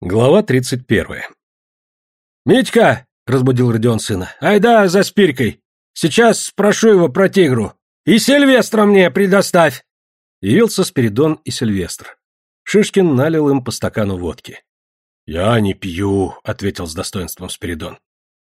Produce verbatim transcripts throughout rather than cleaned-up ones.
Глава тридцать первая. «Митька!» — разбудил Родион сына. «Айда за Спирькой! Сейчас спрошу его про тигру! И Сильвестра мне предоставь!» Явился Спиридон и Сильвестр. Шишкин налил им по стакану водки. «Я не пью», — ответил с достоинством Спиридон.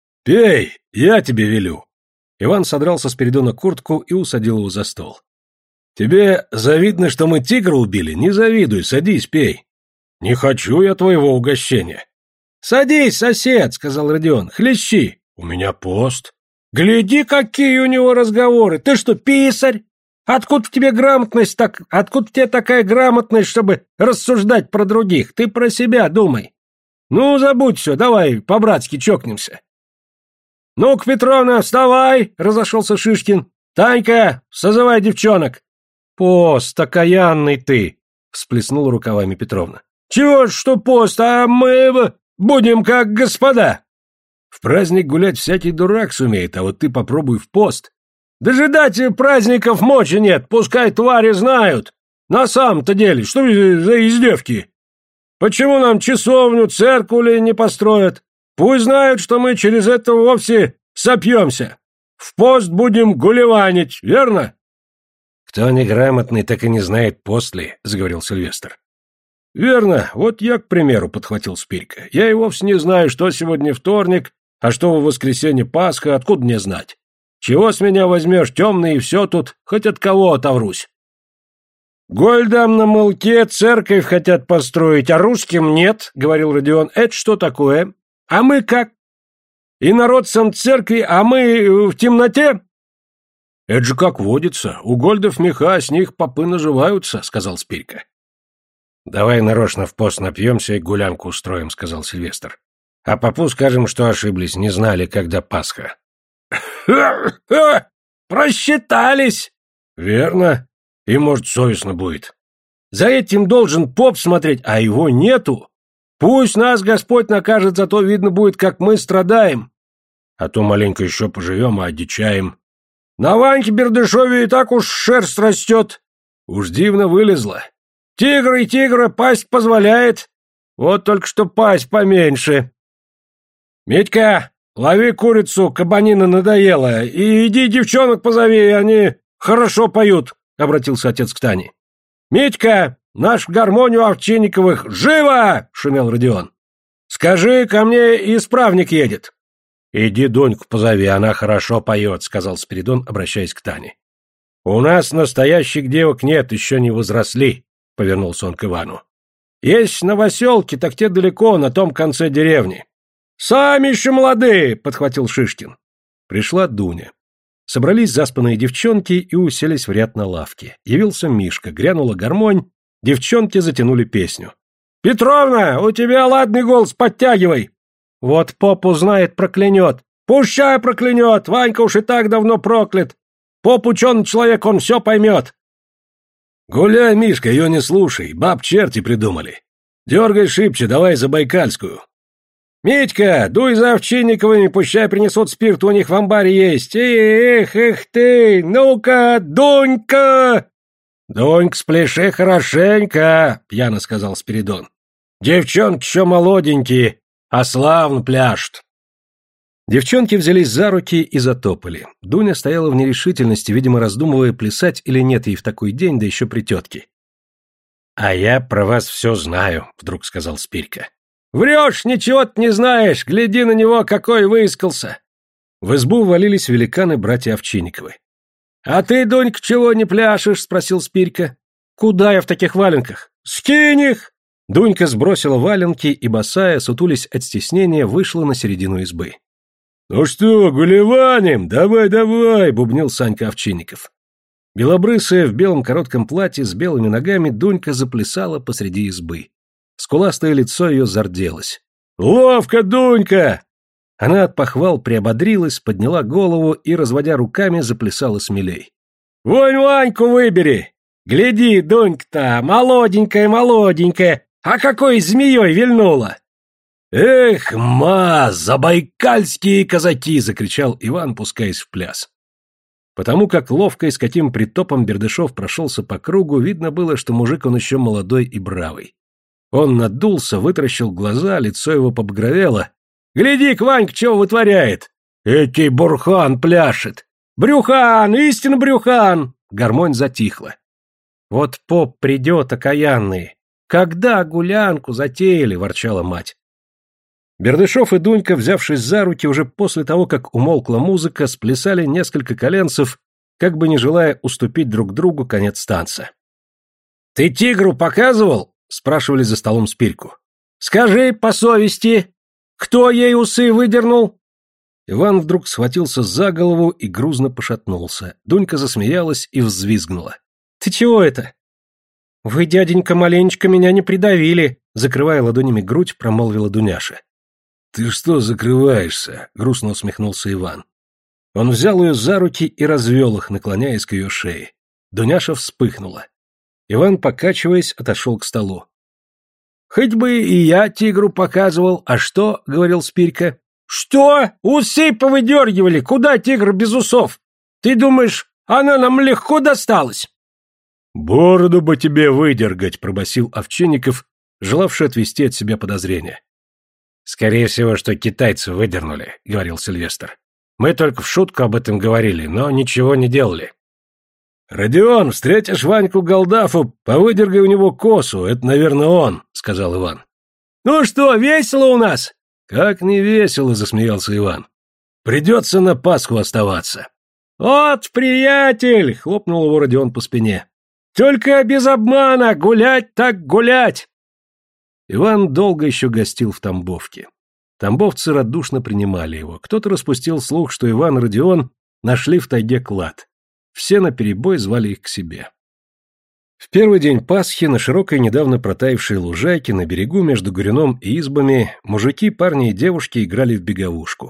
«Пей, я тебе велю». Иван содрал со Спиридона куртку и усадил его за стол. «Тебе завидно, что мы тигра убили? Не завидуй, садись, пей». «Не хочу я твоего угощения». «Садись, сосед», — сказал Родион, — «хлещи». «У меня пост». «Гляди, какие у него разговоры! Ты что, писарь? Откуда в тебе грамотность так... Откуда в тебе такая грамотность, чтобы рассуждать про других? Ты про себя думай. Ну, забудь все, давай по-братски чокнемся». «Ну-ка, Петровна, вставай!» — разошелся Шишкин. «Танька, созывай девчонок». «Пост, окаянный ты!» — всплеснула рукавами Петровна. «Чего ж что пост, а мы будем как господа». «В праздник гулять всякий дурак сумеет, а вот ты попробуй в пост». «Дожидать праздников мочи нет, пускай твари знают. На самом-то деле, что за издевки? Почему нам часовню, церковь не построят? Пусть знают, что мы через это вовсе сопьемся. В пост будем гулеванить, верно?» «Кто неграмотный, так и не знает после», — заговорил Сильвестр. «Верно, вот я, к примеру, подхватил Спирька. Я и вовсе не знаю, что сегодня вторник, а что в воскресенье Пасха, откуда мне знать? Чего с меня возьмешь, темный, и все тут, хоть от кого отоврусь?» «Гольдам на Мылке церковь хотят построить, а русским нет», — говорил Родион. «Это что такое? А мы как? И народ сам церкви, а мы в темноте?» «Это же как водится, у гольдов меха, с них попы наживаются», — сказал Спирька. «Давай нарочно в пост напьемся и гулянку устроим», — сказал Сильвестр. «А попу скажем, что ошиблись, не знали, когда Пасха». «Ха-ха! Просчитались!» «Верно. И, может, совестно будет. За этим должен поп смотреть, а его нету. Пусть нас Господь накажет, зато видно будет, как мы страдаем. А то маленько еще поживем, а одичаем. На Ваньке Бердышеве и так уж шерсть растет. Уж дивно вылезла. Тигр и тигра пасть позволяет. Вот только что пасть поменьше. Митька, лови курицу, кабанина надоела, и иди девчонок позови, они хорошо поют», — обратился отец к Тане. «Митька, наш гармонию Овчинниковых, живо!» — шумел Родион. «Скажи, ко мне исправник едет». «Иди Доньку позови, она хорошо поет», — сказал Спиридон, обращаясь к Тане. «У нас настоящих девок нет, еще не возросли», — повернулся он к Ивану. «Есть новоселки, так те далеко, на том конце деревни». «Сами еще молодые», — подхватил Шишкин. Пришла Дуня. Собрались заспанные девчонки и уселись в ряд на лавке. Явился Мишка, грянула гармонь, девчонки затянули песню. «Петровна, у тебя ладный голос, подтягивай!» «Вот поп узнает, проклянет!» «Пущай проклянет! Ванька уж и так давно проклят! Поп ученый человек, он все поймет!» «Гуляй, Мишка, ее не слушай, баб черти придумали. Дергай шибче, давай забайкальскую». «Митька, дуй за Овчинниковыми, пущай принесут спирт, у них в амбаре есть. Эх, эх ты, ну-ка, Дунька!» «Дунька, спляши хорошенько», — пьяно сказал Спиридон. «Девчонки еще молоденькие, а славно пляшут». Девчонки взялись за руки и затопали. Дуня стояла в нерешительности, видимо, раздумывая, плясать или нет ей в такой день, да еще при тетке. «А я про вас все знаю», — вдруг сказал Спирька. «Врешь, ничего ты не знаешь, гляди на него, какой выискался». В избу ввалились великаны-братья Овчинниковы. «А ты, Дунька, чего не пляшешь?» — спросил Спирька. «Куда я в таких валенках?» «Скинь их!» Дунька сбросила валенки и, босая, сутулись от стеснения, вышла на середину избы. «Ну что, гулеваним? Давай, давай!» — бубнил Санька Овчинников. Белобрысая в белом коротком платье с белыми ногами Дунька заплясала посреди избы. Скуластое лицо ее зарделось. «Ловко, Дунька!» Она от похвал приободрилась, подняла голову и, разводя руками, заплясала смелей. «Вон Ваньку выбери! Гляди, Дунька-то, молоденькая, молоденькая, а какой змеей вильнула!» «Эх, ма, забайкальские казаки!» — закричал Иван, пускаясь в пляс. Потому как ловко и с каким притопом Бердышев прошелся по кругу, видно было, что мужик он еще молодой и бравый. Он надулся, вытаращил глаза, лицо его побагровело. «Гляди-ка, Ванька, чего вытворяет! Этий бурхан пляшет! Брюхан, истинно брюхан!» Гармонь затихла. «Вот поп придет, окаянный! Когда гулянку затеяли?» — ворчала мать. Бердышев и Дунька, взявшись за руки, уже после того, как умолкла музыка, сплясали несколько коленцев, как бы не желая уступить друг другу конец танца. «Ты тигру показывал?» — спрашивали за столом Спирьку. «Скажи по совести, кто ей усы выдернул?» Иван вдруг схватился за голову и грузно пошатнулся. Дунька засмеялась и взвизгнула. «Ты чего это?» «Вы, дяденька, маленечко меня не придавили», — закрывая ладонями грудь, промолвила Дуняша. «Ты что закрываешься?» — грустно усмехнулся Иван. Он взял ее за руки и развел их, наклоняясь к ее шее. Дуняша вспыхнула. Иван, покачиваясь, отошел к столу. «Хоть бы и я тигру показывал, а что?» — говорил Спирька. «Что? Усы повыдергивали! Куда тигр без усов? Ты думаешь, она нам легко досталась?» «Бороду бы тебе выдергать!» — пробасил Овчинников, желавший отвести от себя подозрения. «Скорее всего, что китайцы выдернули», — говорил Сильвестр. «Мы только в шутку об этом говорили, но ничего не делали». «Родион, встретишь Ваньку Голдафу, повыдергай у него косу, это, наверное, он», — сказал Иван. «Ну что, весело у нас?» «Как не весело», — засмеялся Иван. «Придется на Пасху оставаться». «Вот, приятель!» — хлопнул его Родион по спине. «Только без обмана, гулять так гулять!» Иван долго еще гостил в Тамбовке. Тамбовцы радушно принимали его. Кто-то распустил слух, что Иван и Родион нашли в тайге клад. Все наперебой звали их к себе. В первый день Пасхи на широкой недавно протаявшей лужайке на берегу между Горюном и избами мужики, парни и девушки играли в беговушку.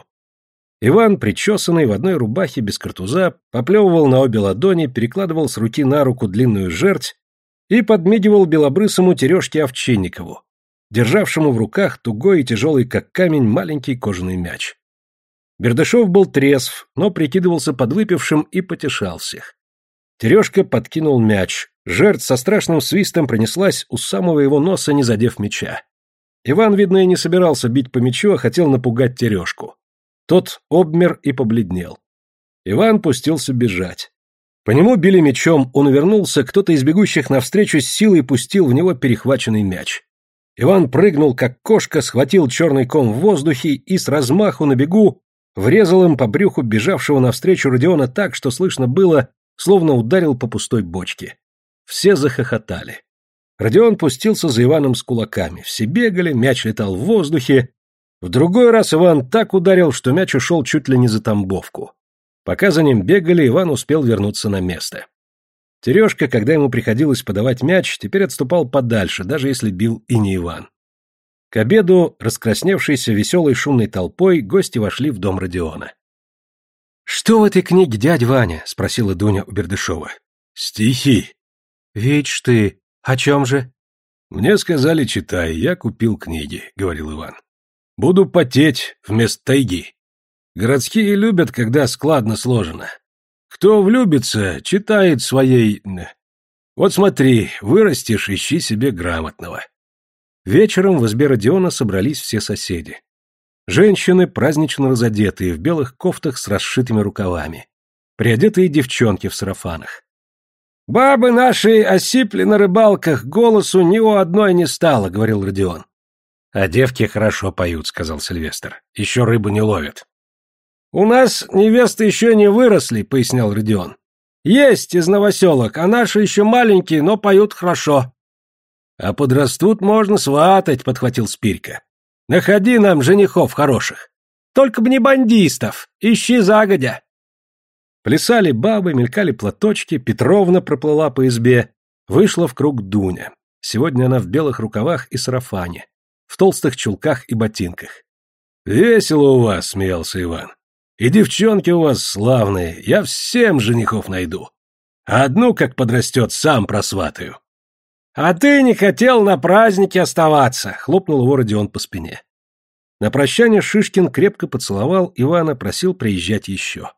Иван, причесанный, в одной рубахе без картуза, поплевывал на обе ладони, перекладывал с руки на руку длинную жерть и подмигивал белобрысому Терешке Овчинникову, державшему в руках тугой и тяжелый, как камень, маленький кожаный мяч. Бердышев был трезв, но прикидывался подвыпившим и потешал всех. Терешка подкинул мяч. Жертв со страшным свистом пронеслась у самого его носа, не задев мяча. Иван, видно, и не собирался бить по мячу, а хотел напугать Терешку. Тот обмер и побледнел. Иван пустился бежать. По нему били мячом, он увернулся, кто-то из бегущих навстречу с силой пустил в него перехваченный мяч. Иван прыгнул, как кошка, схватил черный ком в воздухе и с размаху на бегу врезал им по брюху бежавшего навстречу Родиона так, что слышно было, словно ударил по пустой бочке. Все захохотали. Родион пустился за Иваном с кулаками. Все бегали, мяч летал в воздухе. В другой раз Иван так ударил, что мяч ушел чуть ли не за Тамбовку. Пока за ним бегали, Иван успел вернуться на место. Терешка, когда ему приходилось подавать мяч, теперь отступал подальше, даже если бил и не Иван. К обеду, раскрасневшейся веселой шумной толпой, гости вошли в дом Родиона. «Что в этой книге, дядя Ваня?» — спросила Дуня у Бердышева. «Стихи». «Видишь ты, о чем же?» «Мне сказали, читай, я купил книги», — говорил Иван. «Буду потеть вместо тайги. Городские любят, когда складно сложено. Кто влюбится, читает своей... Вот смотри, вырастешь, ищи себе грамотного». Вечером в избе Родиона собрались все соседи. Женщины, празднично разодетые, в белых кофтах с расшитыми рукавами. Приодетые девчонки в сарафанах. «Бабы наши осипли на рыбалках, голосу ни у одной не стало», — говорил Родион. «А девки хорошо поют», — сказал Сильвестр. «Еще рыбу не ловят». «У нас невесты еще не выросли», — пояснял Родион. «Есть из новоселок, а наши еще маленькие, но поют хорошо». «А подрастут, можно сватать», — подхватил Спирька. «Находи нам женихов хороших. Только б не бандистов, ищи загодя». Плясали бабы, мелькали платочки, Петровна проплыла по избе, вышла в круг Дуня. Сегодня она в белых рукавах и сарафане, в толстых чулках и ботинках. «Весело у вас», — смеялся Иван. «И девчонки у вас славные, я всем женихов найду. А одну, как подрастет, сам просватаю». «А ты не хотел на празднике оставаться», — хлопнул его Родион по спине. На прощание Шишкин крепко поцеловал Ивана, просил приезжать еще.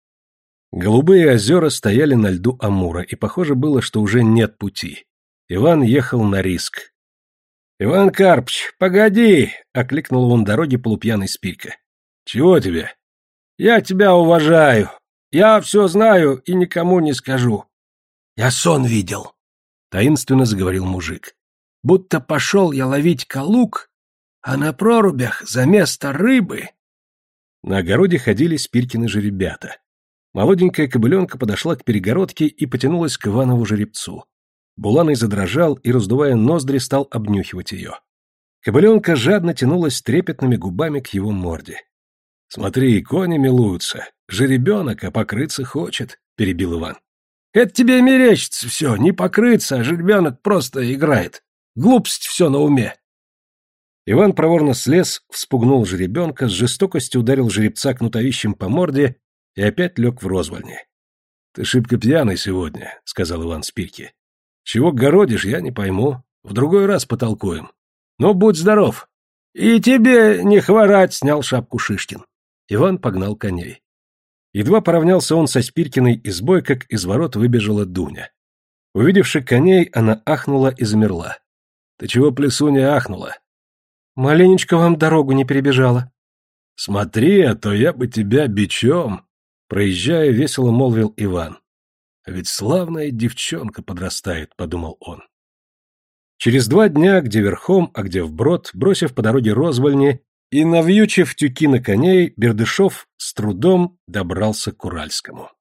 Голубые озера стояли на льду Амура, и похоже было, что уже нет пути. Иван ехал на риск. Иван Карпыч, погоди, окликнул он дороги полупьяный Спирька. Чего тебе? Я тебя уважаю. Я все знаю и никому не скажу. Я сон видел, таинственно заговорил мужик. Будто пошел я ловить калук, а на прорубях за место рыбы. На огороде ходили Спирькины жеребята. Молоденькая кобыленка подошла к перегородке и потянулась к Иванову жеребцу. Буланый задрожал и, раздувая ноздри, стал обнюхивать ее. Кобыленка жадно тянулась трепетными губами к его морде. — Смотри, кони милуются. Жеребенок, а покрыться хочет, — перебил Иван. — Это тебе мерещится все, не покрыться, а жеребенок просто играет. Глупость все на уме. Иван проворно слез, вспугнул жеребенка, с жестокостью ударил жеребца кнутовищем по морде и опять лег в розвальне. — Ты шибко пьяный сегодня, — сказал Иван Спирьке. — Чего городишь, я не пойму. В другой раз потолкуем. Ну, будь здоров. — И тебе не хворать, — снял шапку Шишкин. Иван погнал коней. Едва поравнялся он со Спирькиной избой, как из ворот выбежала Дуня. Увидевши коней, она ахнула и замерла. — Ты чего, плесунья, ахнула? — Маленечко вам дорогу не перебежала. — Смотри, а то я бы тебя бичом, — проезжая, весело молвил Иван. — А ведь славная девчонка подрастает, — подумал он. Через два дня, где верхом, а где вброд, бросив по дороге розвальни и навьючив тюки на коней, Бердышев с трудом добрался к Уральскому.